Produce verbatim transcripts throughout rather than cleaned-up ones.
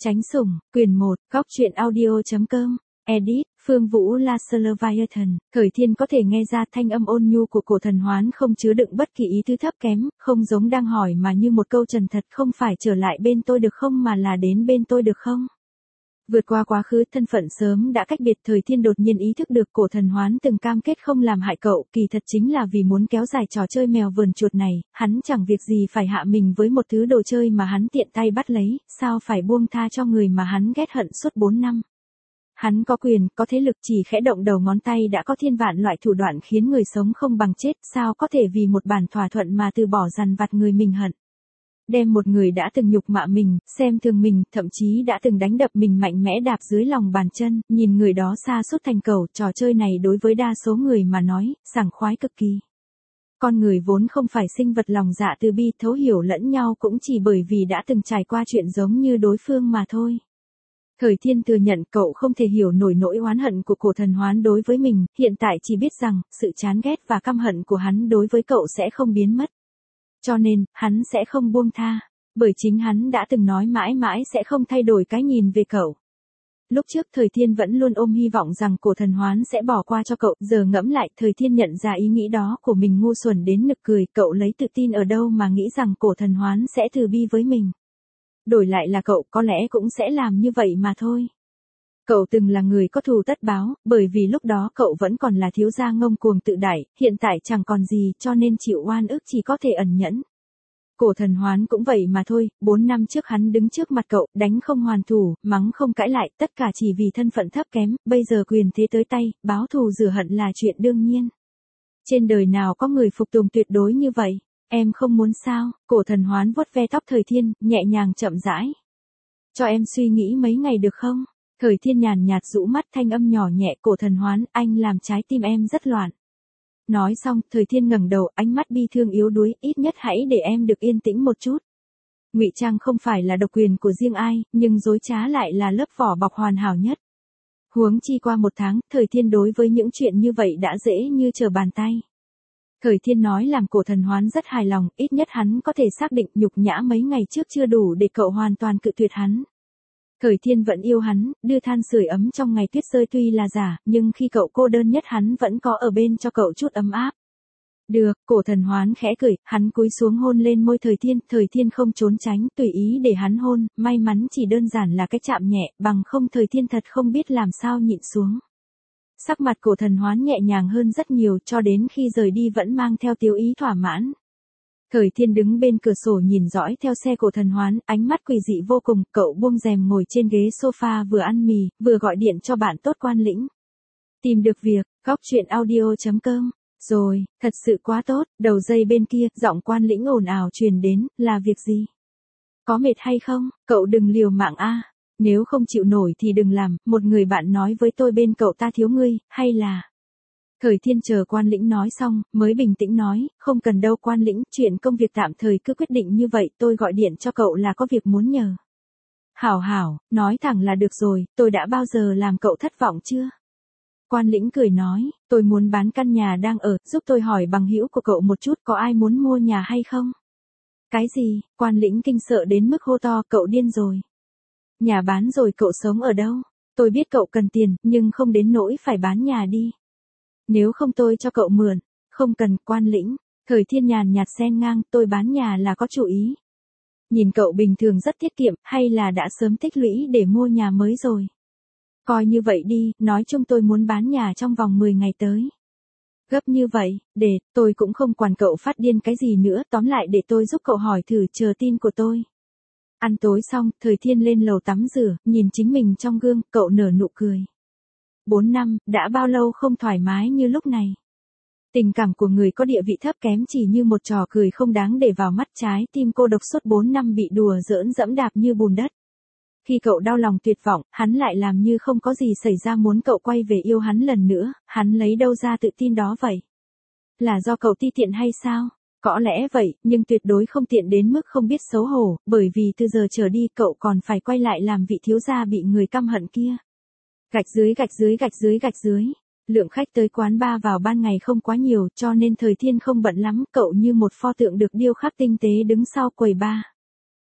Tránh sủng, quyền một, góc truyện audio.com, edit, Phương Vũ Leviathan. Khởi Thiên có thể nghe ra thanh âm ôn nhu của Cổ Thần Hoán không chứa đựng bất kỳ ý thứ thấp kém, không giống đang hỏi mà như một câu trần thật, không phải trở lại bên tôi được không mà là đến bên tôi được không? Vượt qua quá khứ, thân phận sớm đã cách biệt, Thời Thiên đột nhiên ý thức được Cổ Thần Hoán từng cam kết không làm hại cậu, kỳ thật chính là vì muốn kéo dài trò chơi mèo vờn chuột này, hắn chẳng việc gì phải hạ mình với một thứ đồ chơi mà hắn tiện tay bắt lấy, sao phải buông tha cho người mà hắn ghét hận suốt bốn năm. Hắn có quyền, có thế lực, chỉ khẽ động đầu ngón tay đã có thiên vạn loại thủ đoạn khiến người sống không bằng chết, sao có thể vì một bản thỏa thuận mà từ bỏ dằn vặt người mình hận. Đem một người đã từng nhục mạ mình, xem thường mình, thậm chí đã từng đánh đập mình mạnh mẽ đạp dưới lòng bàn chân, nhìn người đó sa sút thành cầu, trò chơi này đối với đa số người mà nói, sảng khoái cực kỳ. Con người vốn không phải sinh vật lòng dạ từ bi, thấu hiểu lẫn nhau cũng chỉ bởi vì đã từng trải qua chuyện giống như đối phương mà thôi. Thời Thiên thừa nhận cậu không thể hiểu nổi nỗi oán hận của Cổ Thần Hoán đối với mình, hiện tại chỉ biết rằng, sự chán ghét và căm hận của hắn đối với cậu sẽ không biến mất. Cho nên, hắn sẽ không buông tha, bởi chính hắn đã từng nói mãi mãi sẽ không thay đổi cái nhìn về cậu. Lúc trước Thời Thiên vẫn luôn ôm hy vọng rằng Cổ Thần Hoán sẽ bỏ qua cho cậu, giờ ngẫm lại, Thời Thiên nhận ra ý nghĩ đó của mình ngu xuẩn đến nực cười, cậu lấy tự tin ở đâu mà nghĩ rằng Cổ Thần Hoán sẽ từ bi với mình. Đổi lại là cậu có lẽ cũng sẽ làm như vậy mà thôi. Cậu từng là người có thù tất báo, bởi vì lúc đó cậu vẫn còn là thiếu gia ngông cuồng tự đại, hiện tại chẳng còn gì cho nên chịu oan ức chỉ có thể ẩn nhẫn. Cổ Thần Hoán cũng vậy mà thôi, bốn năm trước hắn đứng trước mặt cậu, đánh không hoàn thủ, mắng không cãi lại, tất cả chỉ vì thân phận thấp kém, bây giờ quyền thế tới tay, báo thù rửa hận là chuyện đương nhiên. Trên đời nào có người phục tùng tuyệt đối như vậy, em không muốn sao? Cổ Thần Hoán vuốt ve tóc Thời Thiên, nhẹ nhàng chậm rãi. Cho em suy nghĩ mấy ngày được không? Thời Thiên nhàn nhạt rũ mắt, thanh âm nhỏ nhẹ, Cổ Thần Hoán, anh làm trái tim em rất loạn. Nói xong, Thời Thiên ngẩng đầu, ánh mắt bi thương yếu đuối, ít nhất hãy để em được yên tĩnh một chút. Ngụy trang không phải là độc quyền của riêng ai, nhưng dối trá lại là lớp vỏ bọc hoàn hảo nhất. Huống chi qua một tháng, Thời Thiên đối với những chuyện như vậy đã dễ như trở bàn tay. Thời Thiên nói làm Cổ Thần Hoán rất hài lòng, ít nhất hắn có thể xác định nhục nhã mấy ngày trước chưa đủ để cậu hoàn toàn cự tuyệt hắn. Thời Thiên vẫn yêu hắn, đưa than sưởi ấm trong ngày tuyết rơi tuy là giả, nhưng khi cậu cô đơn nhất hắn vẫn có ở bên cho cậu chút ấm áp. Được, Cổ Thần Hoán khẽ cười, hắn cúi xuống hôn lên môi Thời Thiên, Thời Thiên không trốn tránh, tùy ý để hắn hôn, may mắn chỉ đơn giản là cái chạm nhẹ, bằng không Thời Thiên thật không biết làm sao nhịn xuống. Sắc mặt Cổ Thần Hoán nhẹ nhàng hơn rất nhiều, cho đến khi rời đi vẫn mang theo tiêu ý thỏa mãn. Thời Thiên đứng bên cửa sổ nhìn dõi theo xe Cổ Thần Hoán, ánh mắt quỷ dị vô cùng, cậu buông rèm ngồi trên ghế sofa vừa ăn mì, vừa gọi điện cho bạn tốt Quan Lĩnh. Tìm được việc, góc truyện audio.com. Rồi, thật sự quá tốt, đầu dây bên kia, giọng Quan Lĩnh ồn ào truyền đến, là việc gì? Có mệt hay không, cậu đừng liều mạng a. Nếu không chịu nổi thì đừng làm, một người bạn nói với tôi bên cậu ta thiếu ngươi, hay là... Thời Thiên chờ Quan Lĩnh nói xong, mới bình tĩnh nói, không cần đâu Quan Lĩnh, chuyện công việc tạm thời cứ quyết định như vậy, tôi gọi điện cho cậu là có việc muốn nhờ. Hảo hảo, nói thẳng là được rồi, tôi đã bao giờ làm cậu thất vọng chưa? Quan Lĩnh cười nói, tôi muốn bán căn nhà đang ở, giúp tôi hỏi bằng hữu của cậu một chút có ai muốn mua nhà hay không? Cái gì? Quan Lĩnh kinh sợ đến mức hô to, cậu điên rồi. Nhà bán rồi cậu sống ở đâu? Tôi biết cậu cần tiền, nhưng không đến nỗi phải bán nhà đi. Nếu không tôi cho cậu mượn. Không cần, Quan Lĩnh. Thời Thiên nhàn nhạt xen ngang, tôi bán nhà là có chủ ý. Nhìn cậu bình thường rất tiết kiệm, hay là đã sớm tích lũy để mua nhà mới rồi? Coi như vậy đi, nói chung tôi muốn bán nhà trong vòng mười ngày tới. Gấp như vậy, để, tôi cũng không quản cậu phát điên cái gì nữa, tóm lại để tôi giúp cậu hỏi thử, chờ tin của tôi. Ăn tối xong, Thời Thiên lên lầu tắm rửa, nhìn chính mình trong gương, cậu nở nụ cười. Bốn năm, đã bao lâu không thoải mái như lúc này. Tình cảm của người có địa vị thấp kém chỉ như một trò cười không đáng để vào mắt, trái tim cô độc suốt bốn năm bị đùa giỡn dẫm đạp như bùn đất. Khi cậu đau lòng tuyệt vọng, hắn lại làm như không có gì xảy ra muốn cậu quay về yêu hắn lần nữa, hắn lấy đâu ra tự tin đó vậy? Là do cậu ti tiện hay sao? Có lẽ vậy, nhưng tuyệt đối không tiện đến mức không biết xấu hổ, bởi vì từ giờ trở đi cậu còn phải quay lại làm vị thiếu gia bị người căm hận kia. Gạch dưới gạch dưới gạch dưới gạch dưới. Lượng khách tới quán bar vào ban ngày không quá nhiều, cho nên Thời Thiên không bận lắm, cậu như một pho tượng được điêu khắc tinh tế đứng sau quầy bar.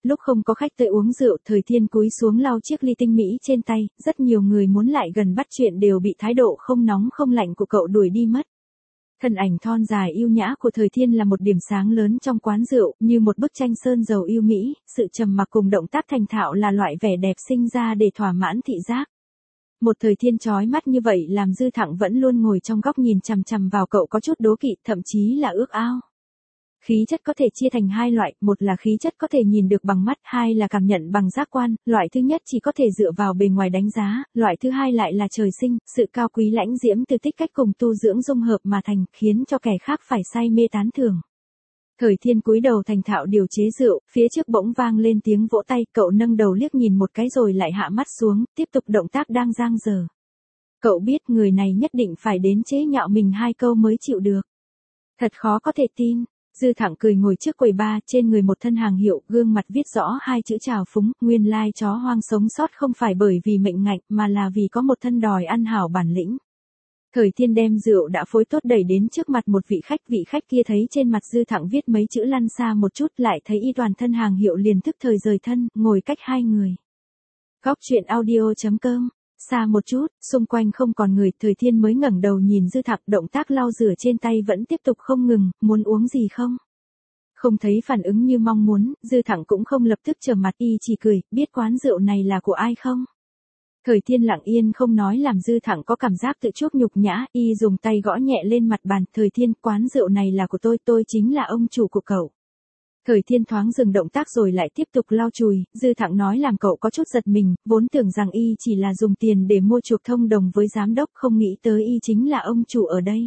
Lúc không có khách tới uống rượu, Thời Thiên cúi xuống lau chiếc ly tinh mỹ trên tay, rất nhiều người muốn lại gần bắt chuyện đều bị thái độ không nóng không lạnh của cậu đuổi đi mất. Thân ảnh thon dài yêu nhã của Thời Thiên là một điểm sáng lớn trong quán rượu, như một bức tranh sơn dầu yêu mỹ, sự trầm mặc cùng động tác thành thạo là loại vẻ đẹp sinh ra để thỏa mãn thị giác. Một Thời Thiên chói mắt như vậy làm Dư Thặng vẫn luôn ngồi trong góc nhìn chằm chằm vào cậu có chút đố kỵ, thậm chí là ước ao. Khí chất có thể chia thành hai loại, một là khí chất có thể nhìn được bằng mắt, hai là cảm nhận bằng giác quan, loại thứ nhất chỉ có thể dựa vào bề ngoài đánh giá, loại thứ hai lại là trời sinh, sự cao quý lãnh diễm từ tích cách cùng tu dưỡng dung hợp mà thành, khiến cho kẻ khác phải say mê tán thưởng. Thời Thiên cúi đầu thành thạo điều chế rượu, phía trước bỗng vang lên tiếng vỗ tay, cậu nâng đầu liếc nhìn một cái rồi lại hạ mắt xuống, tiếp tục động tác đang dang dở. Cậu biết người này nhất định phải đến chế nhạo mình hai câu mới chịu được. Thật khó có thể tin. Dư Thặng cười ngồi trước quầy bar, trên người một thân hàng hiệu, gương mặt viết rõ hai chữ trào phúng, nguyên lai chó hoang sống sót không phải bởi vì mệnh ngạnh mà là vì có một thân đòi ăn hảo bản lĩnh. Thời Thiên đem rượu đã phối tốt đẩy đến trước mặt một vị khách, vị khách kia thấy trên mặt Dư Thặng viết mấy chữ lăn xa một chút, lại thấy y toàn thân hàng hiệu liền thức thời rời thân, ngồi cách hai người. Góc chuyện audio chấm com. Xa một chút, xung quanh không còn người, Thời Thiên mới ngẩng đầu nhìn Dư Thặng, động tác lau rửa trên tay vẫn tiếp tục không ngừng, muốn uống gì không? Không thấy phản ứng như mong muốn, Dư Thặng cũng không lập tức trầm mặt, y chỉ cười, biết quán rượu này là của ai không? Thời Thiên lặng yên không nói làm Dư Thặng có cảm giác tự chuốc nhục nhã, y dùng tay gõ nhẹ lên mặt bàn, Thời Thiên, quán rượu này là của tôi, tôi chính là ông chủ của cậu. Thời Thiên thoáng dừng động tác rồi lại tiếp tục lau chùi, Dư Thặng nói làm cậu có chút giật mình, vốn tưởng rằng y chỉ là dùng tiền để mua chuộc thông đồng với giám đốc, không nghĩ tới y chính là ông chủ ở đây.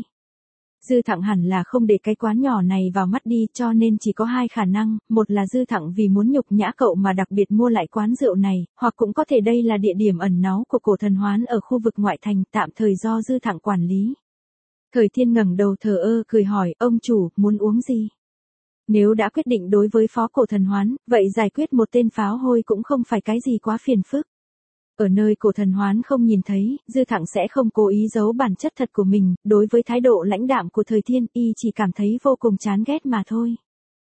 Dư Thặng hẳn là không để cái quán nhỏ này vào mắt đi, cho nên chỉ có hai khả năng, một là Dư Thặng vì muốn nhục nhã cậu mà đặc biệt mua lại quán rượu này, hoặc cũng có thể đây là địa điểm ẩn náu của cổ thần hoán ở khu vực ngoại thành, tạm thời do Dư Thặng quản lý. Thời Thiên ngẩng đầu thờ ơ cười hỏi, ông chủ, muốn uống gì? Nếu đã quyết định đối với phó cổ thần hoán, vậy giải quyết một tên pháo hôi cũng không phải cái gì quá phiền phức. Ở nơi cổ thần hoán không nhìn thấy, Dư Thặng sẽ không cố ý giấu bản chất thật của mình, đối với thái độ lãnh đạm của Thời Thiên, y chỉ cảm thấy vô cùng chán ghét mà thôi.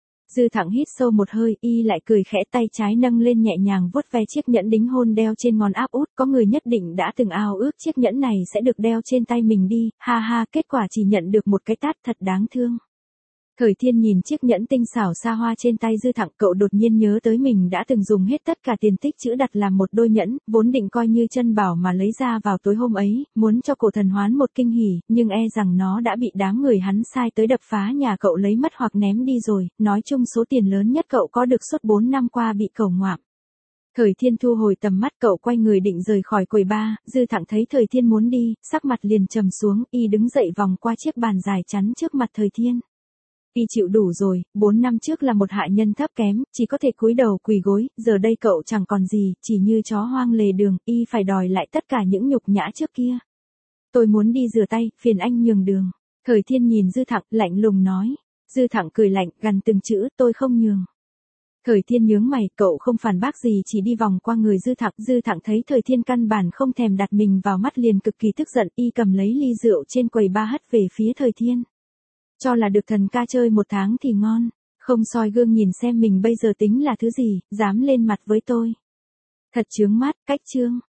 Dư Thặng hít sâu một hơi, y lại cười khẽ, tay trái nâng lên nhẹ nhàng vuốt ve chiếc nhẫn đính hôn đeo trên ngón áp út, có người nhất định đã từng ao ước chiếc nhẫn này sẽ được đeo trên tay mình đi, ha ha, kết quả chỉ nhận được một cái tát thật đáng thương. Thời Thiên nhìn chiếc nhẫn tinh xảo xa hoa trên tay Dư Thặng, cậu đột nhiên nhớ tới mình đã từng dùng hết tất cả tiền tích trữ đặt làm một đôi nhẫn, vốn định coi như chân bảo mà lấy ra vào tối hôm ấy, muốn cho cổ thần hoán một kinh hỉ, nhưng e rằng nó đã bị đám người hắn sai tới đập phá nhà cậu lấy mất hoặc ném đi rồi, nói chung số tiền lớn nhất cậu có được suốt bốn năm qua bị cậu ngoạm. Thời Thiên thu hồi tầm mắt, cậu quay người định rời khỏi quầy bar, Dư Thặng thấy Thời Thiên muốn đi, sắc mặt liền trầm xuống, y đứng dậy vòng qua chiếc bàn dài chắn trước mặt Thời Thiên. Y chịu đủ rồi, bốn năm trước là một hạ nhân thấp kém, chỉ có thể cúi đầu quỳ gối, giờ đây cậu chẳng còn gì, chỉ như chó hoang lề đường, y phải đòi lại tất cả những nhục nhã trước kia. Tôi muốn đi rửa tay, phiền anh nhường đường. Thời Thiên nhìn Dư Thặng, lạnh lùng nói. Dư Thặng cười lạnh, gằn từng chữ, tôi không nhường. Thời Thiên nhướng mày, cậu không phản bác gì, chỉ đi vòng qua người Dư Thặng. Dư Thặng thấy Thời Thiên căn bản không thèm đặt mình vào mắt liền cực kỳ tức giận, y cầm lấy ly rượu trên quầy bar hất về phía Thời Thiên. Cho là được thần ca chơi một tháng thì ngon, không soi gương nhìn xem mình bây giờ tính là thứ gì, dám lên mặt với tôi. Thật chướng mắt, cách chương.